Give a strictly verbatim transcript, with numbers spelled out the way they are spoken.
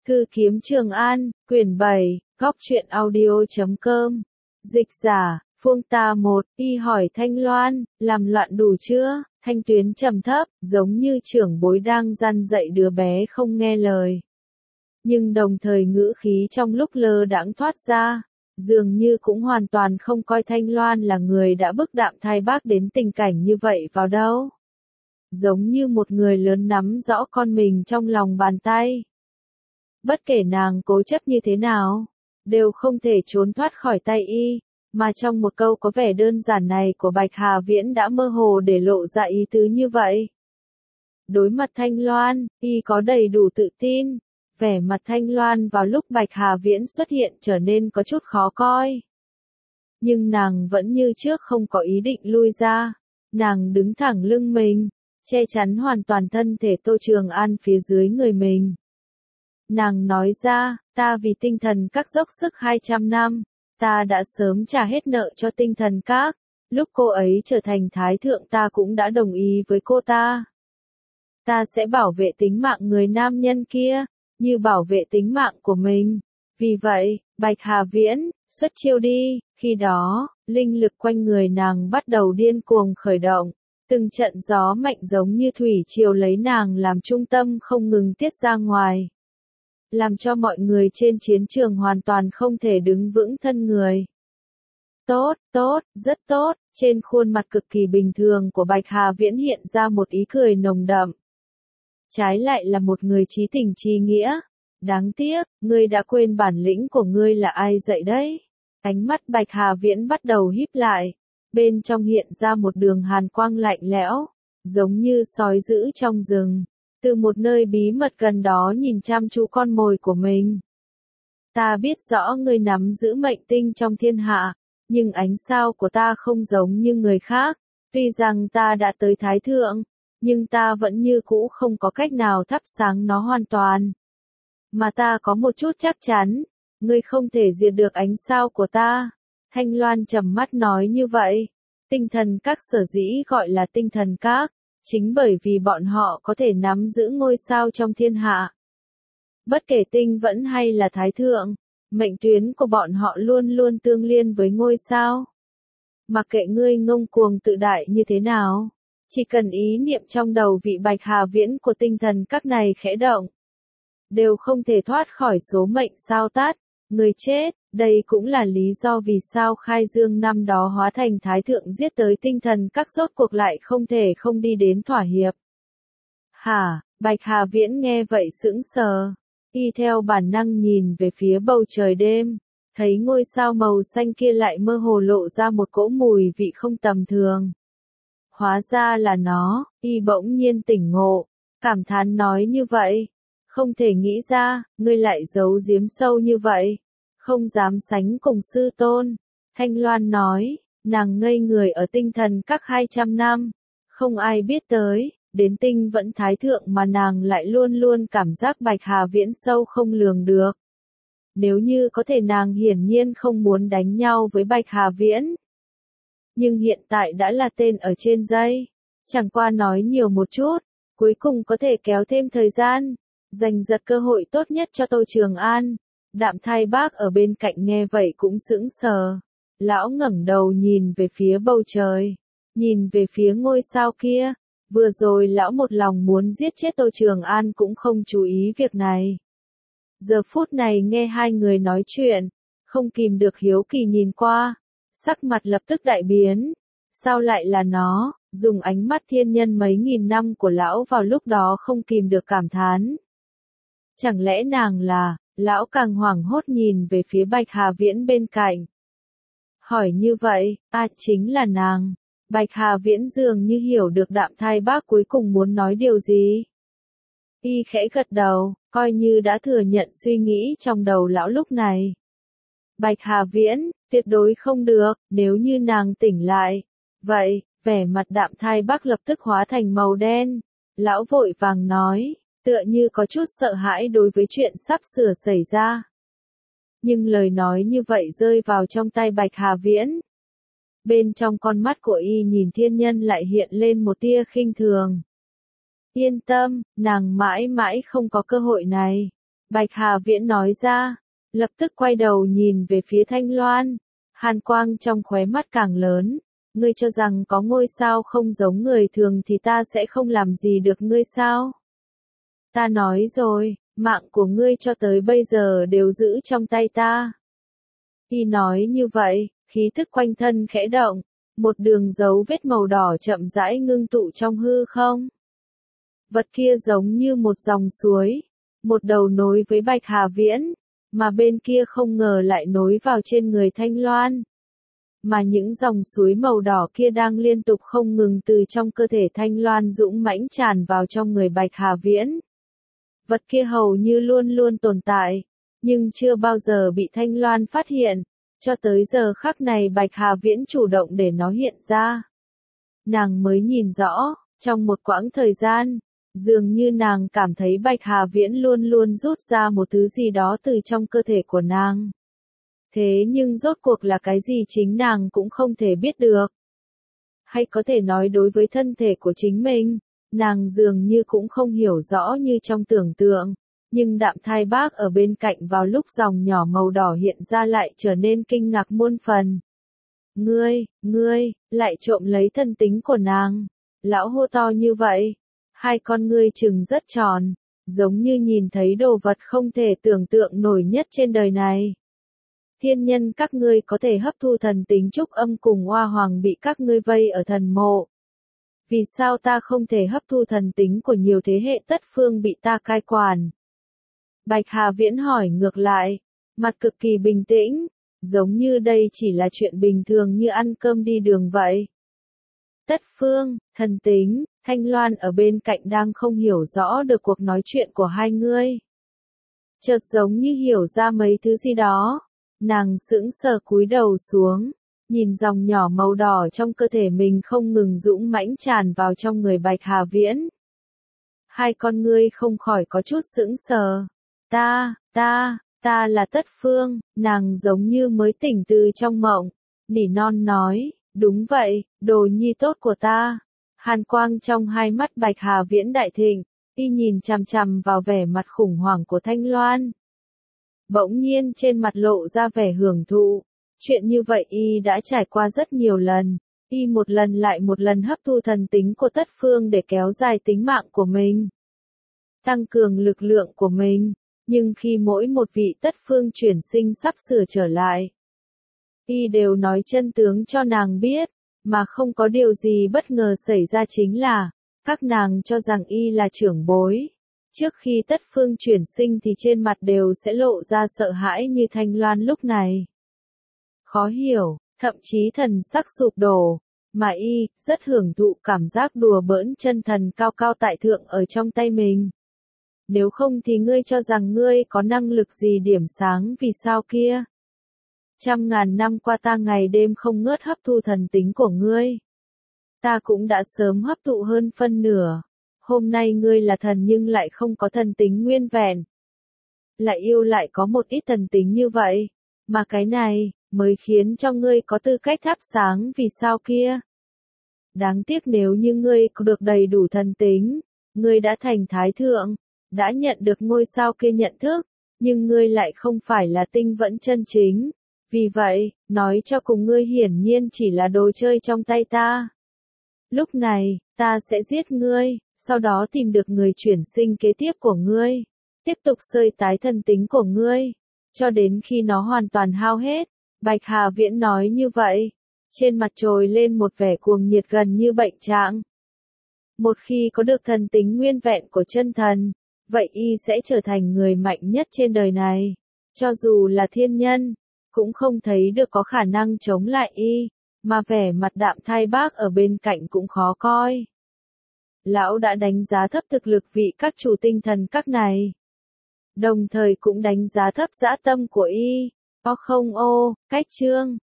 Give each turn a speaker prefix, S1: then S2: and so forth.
S1: Thư kiếm Trường An, quyển bảy, góc truyện audio.com. Dịch giả, Phương Tà một, y hỏi Thanh Loan, làm loạn đủ chưa? Thanh Tuyến trầm thấp, giống như trưởng bối đang răn dạy đứa bé không nghe lời. Nhưng đồng thời ngữ khí trong lúc lơ đãng thoát ra, dường như cũng hoàn toàn không coi Thanh Loan là người đã bức Đạm Thai Bác đến tình cảnh như vậy vào đâu. Giống như một người lớn nắm rõ con mình trong lòng bàn tay. Bất kể nàng cố chấp như thế nào, đều không thể trốn thoát khỏi tay y, mà trong một câu có vẻ đơn giản này của Bạch Hà Viễn đã mơ hồ để lộ ra ý tứ như vậy. Đối mặt Thanh Loan, y có đầy đủ tự tin, vẻ mặt Thanh Loan vào lúc Bạch Hà Viễn xuất hiện trở nên có chút khó coi. Nhưng nàng vẫn như trước không có ý định lui ra, nàng đứng thẳng lưng mình, che chắn hoàn toàn thân thể Tô Trường An phía dưới người mình. Nàng nói ra, ta vì tinh thần các dốc sức hai trăm năm, ta đã sớm trả hết nợ cho tinh thần các, lúc cô ấy trở thành thái thượng ta cũng đã đồng ý với cô ta. Ta sẽ bảo vệ tính mạng người nam nhân kia, như bảo vệ tính mạng của mình. Vì vậy, Bạch Hà Viễn, xuất chiêu đi, khi đó, linh lực quanh người nàng bắt đầu điên cuồng khởi động. Từng trận gió mạnh giống như thủy triều lấy nàng làm trung tâm không ngừng tiết ra ngoài. Làm cho mọi người trên chiến trường hoàn toàn không thể đứng vững thân người. Tốt, tốt, rất tốt, trên khuôn mặt cực kỳ bình thường của Bạch Hà Viễn hiện ra một ý cười nồng đậm. Trái lại là một người trí tình trí nghĩa. Đáng tiếc, ngươi đã quên bản lĩnh của ngươi là ai dạy đấy. Ánh mắt Bạch Hà Viễn bắt đầu híp lại. Bên trong hiện ra một đường hàn quang lạnh lẽo, giống như sói dữ trong rừng. Từ một nơi bí mật gần đó nhìn chăm chú con mồi của mình. Ta biết rõ ngươi nắm giữ mệnh tinh trong thiên hạ, nhưng ánh sao của ta không giống như người khác. Tuy rằng ta đã tới Thái Thượng, nhưng ta vẫn như cũ không có cách nào thắp sáng nó hoàn toàn. Mà ta có một chút chắc chắn, ngươi không thể diệt được ánh sao của ta. Thanh Loan trầm mắt nói như vậy. Tinh thần các sở dĩ gọi là tinh thần các, chính bởi vì bọn họ có thể nắm giữ ngôi sao trong thiên hạ. Bất kể tinh vẫn hay là thái thượng, mệnh tuyến của bọn họ luôn luôn tương liên với ngôi sao. Mặc kệ ngươi ngông cuồng tự đại như thế nào, chỉ cần ý niệm trong đầu vị Bạch Hà Viễn của tinh thần các này khẽ động, đều không thể thoát khỏi số mệnh sao tát, người chết. Đây cũng là lý do vì sao Khai Dương năm đó hóa thành thái thượng giết tới tinh thần các rốt cuộc lại không thể không đi đến thỏa hiệp. Hả, Bạch Hà Viễn nghe vậy sững sờ, y theo bản năng nhìn về phía bầu trời đêm, thấy ngôi sao màu xanh kia lại mơ hồ lộ ra một cỗ mùi vị không tầm thường. Hóa ra là nó, y bỗng nhiên tỉnh ngộ, cảm thán nói như vậy, không thể nghĩ ra, ngươi lại giấu giếm sâu như vậy. Không dám sánh cùng sư tôn. Thanh Loan nói, nàng ngây người ở tinh thần các hai trăm năm. Không ai biết tới, đến tinh vẫn thái thượng mà nàng lại luôn luôn cảm giác Bạch Hà Viễn sâu không lường được. Nếu như có thể nàng hiển nhiên không muốn đánh nhau với Bạch Hà Viễn. Nhưng hiện tại đã là tên ở trên dây. Chẳng qua nói nhiều một chút, cuối cùng có thể kéo thêm thời gian, giành giật cơ hội tốt nhất cho Tô Trường An. Đạm Thai Bác ở bên cạnh nghe vậy cũng sững sờ. Lão ngẩng đầu nhìn về phía bầu trời, nhìn về phía ngôi sao kia. Vừa rồi lão một lòng muốn giết chết Tô Trường An cũng không chú ý việc này. Giờ phút này nghe hai người nói chuyện, không kìm được hiếu kỳ nhìn qua, sắc mặt lập tức đại biến. Sao lại là nó? Dùng ánh mắt thiên nhân mấy nghìn năm của lão vào lúc đó không kìm được cảm thán. Chẳng lẽ nàng là... Lão càng hoảng hốt nhìn về phía Bạch Hà Viễn bên cạnh. Hỏi như vậy, à chính là nàng. Bạch Hà Viễn dường như hiểu được Đạm Thai Bác cuối cùng muốn nói điều gì. Y khẽ gật đầu, coi như đã thừa nhận suy nghĩ trong đầu lão lúc này. Bạch Hà Viễn, tuyệt đối không được, nếu như nàng tỉnh lại. Vậy, vẻ mặt Đạm Thai Bác lập tức hóa thành màu đen. Lão vội vàng nói. Tựa như có chút sợ hãi đối với chuyện sắp sửa xảy ra. Nhưng lời nói như vậy rơi vào trong tay Bạch Hà Viễn. Bên trong con mắt của y nhìn thiên nhân lại hiện lên một tia khinh thường. Yên tâm, nàng mãi mãi không có cơ hội này. Bạch Hà Viễn nói ra, lập tức quay đầu nhìn về phía Thanh Loan, hàn quang trong khóe mắt càng lớn, ngươi cho rằng có ngôi sao không giống người thường thì ta sẽ không làm gì được ngươi sao? Ta nói rồi, mạng của ngươi cho tới bây giờ đều giữ trong tay ta. Y nói như vậy, khí thức quanh thân khẽ động, một đường dấu vết màu đỏ chậm rãi ngưng tụ trong hư không. Vật kia giống như một dòng suối, một đầu nối với Bạch Hà Viễn, mà bên kia không ngờ lại nối vào trên người Thanh Loan. Mà những dòng suối màu đỏ kia đang liên tục không ngừng từ trong cơ thể Thanh Loan dũng mãnh tràn vào trong người Bạch Hà Viễn. Vật kia hầu như luôn luôn tồn tại, nhưng chưa bao giờ bị Thanh Loan phát hiện, cho tới giờ khắc này Bạch Hà Viễn chủ động để nó hiện ra. Nàng mới nhìn rõ, trong một quãng thời gian, dường như nàng cảm thấy Bạch Hà Viễn luôn luôn rút ra một thứ gì đó từ trong cơ thể của nàng. Thế nhưng rốt cuộc là cái gì chính nàng cũng không thể biết được. Hay có thể nói đối với thân thể của chính mình, nàng dường như cũng không hiểu rõ như trong tưởng tượng, nhưng Đạm Thai Bác ở bên cạnh vào lúc dòng nhỏ màu đỏ hiện ra lại trở nên kinh ngạc muôn phần. Ngươi, ngươi, lại trộm lấy thân tính của nàng. Lão hô to như vậy, hai con ngươi trừng rất tròn, giống như nhìn thấy đồ vật không thể tưởng tượng nổi nhất trên đời này. Thiên nhân các ngươi có thể hấp thu thần tính trúc âm cùng Hoa Hoàng bị các ngươi vây ở thần mộ. Vì sao ta không thể hấp thu thần tính của nhiều thế hệ tất phương bị ta cai quản? Bạch Hà Viễn hỏi ngược lại, mặt cực kỳ bình tĩnh, giống như đây chỉ là chuyện bình thường như ăn cơm đi đường vậy. Tất phương, thần tính, Thanh Loan ở bên cạnh đang không hiểu rõ được cuộc nói chuyện của hai ngươi. Chợt giống như hiểu ra mấy thứ gì đó, nàng sững sờ cúi đầu xuống, nhìn dòng nhỏ màu đỏ trong cơ thể mình không ngừng dũng mãnh tràn vào trong người Bạch Hà Viễn. Hai con ngươi không khỏi có chút sững sờ. Ta, ta, ta là Tất Phương, nàng giống như mới tỉnh từ trong mộng, nỉ non nói, đúng vậy, đồ nhi tốt của ta. Hàn quang trong hai mắt Bạch Hà Viễn đại thịnh, y nhìn chằm chằm vào vẻ mặt khủng hoảng của Thanh Loan. Bỗng nhiên trên mặt lộ ra vẻ hưởng thụ, chuyện như vậy y đã trải qua rất nhiều lần, y một lần lại một lần hấp thu thần tính của Tất Phương để kéo dài tính mạng của mình, tăng cường lực lượng của mình, nhưng khi mỗi một vị Tất Phương chuyển sinh sắp sửa trở lại, y đều nói chân tướng cho nàng biết, mà không có điều gì bất ngờ xảy ra chính là, các nàng cho rằng y là trưởng bối. Trước khi Tất Phương chuyển sinh thì trên mặt đều sẽ lộ ra sợ hãi như Thanh Loan lúc này. Khó hiểu, thậm chí thần sắc sụp đổ, mà y rất hưởng thụ cảm giác đùa bỡn chân thần cao cao tại thượng ở trong tay mình. Nếu không thì ngươi cho rằng ngươi có năng lực gì điểm sáng vì sao kia? Trăm ngàn năm qua ta ngày đêm không ngớt hấp thu thần tính của ngươi. Ta cũng đã sớm hấp thụ hơn phân nửa. Hôm nay ngươi là thần nhưng lại không có thần tính nguyên vẹn. Lại yêu lại có một ít thần tính như vậy. Mà cái này, mới khiến cho ngươi có tư cách thắp sáng vì sao kia. Đáng tiếc nếu như ngươi có được đầy đủ thần tính, ngươi đã thành thái thượng, đã nhận được ngôi sao kia nhận thức, nhưng ngươi lại không phải là tinh vẫn chân chính. Vì vậy, nói cho cùng ngươi hiển nhiên chỉ là đồ chơi trong tay ta. Lúc này, ta sẽ giết ngươi, sau đó tìm được người chuyển sinh kế tiếp của ngươi, tiếp tục sơi tái thần tính của ngươi, cho đến khi nó hoàn toàn hao hết. Bạch Hà Viễn nói như vậy, trên mặt trồi lên một vẻ cuồng nhiệt gần như bệnh trạng. Một khi có được thần tính nguyên vẹn của chân thần, vậy y sẽ trở thành người mạnh nhất trên đời này, cho dù là thiên nhân, cũng không thấy được có khả năng chống lại y, mà vẻ mặt Đạm Thai Bác ở bên cạnh cũng khó coi. Lão đã đánh giá thấp thực lực vị các chủ tinh thần các này, đồng thời cũng đánh giá thấp dã tâm của y. O không ô, cách chương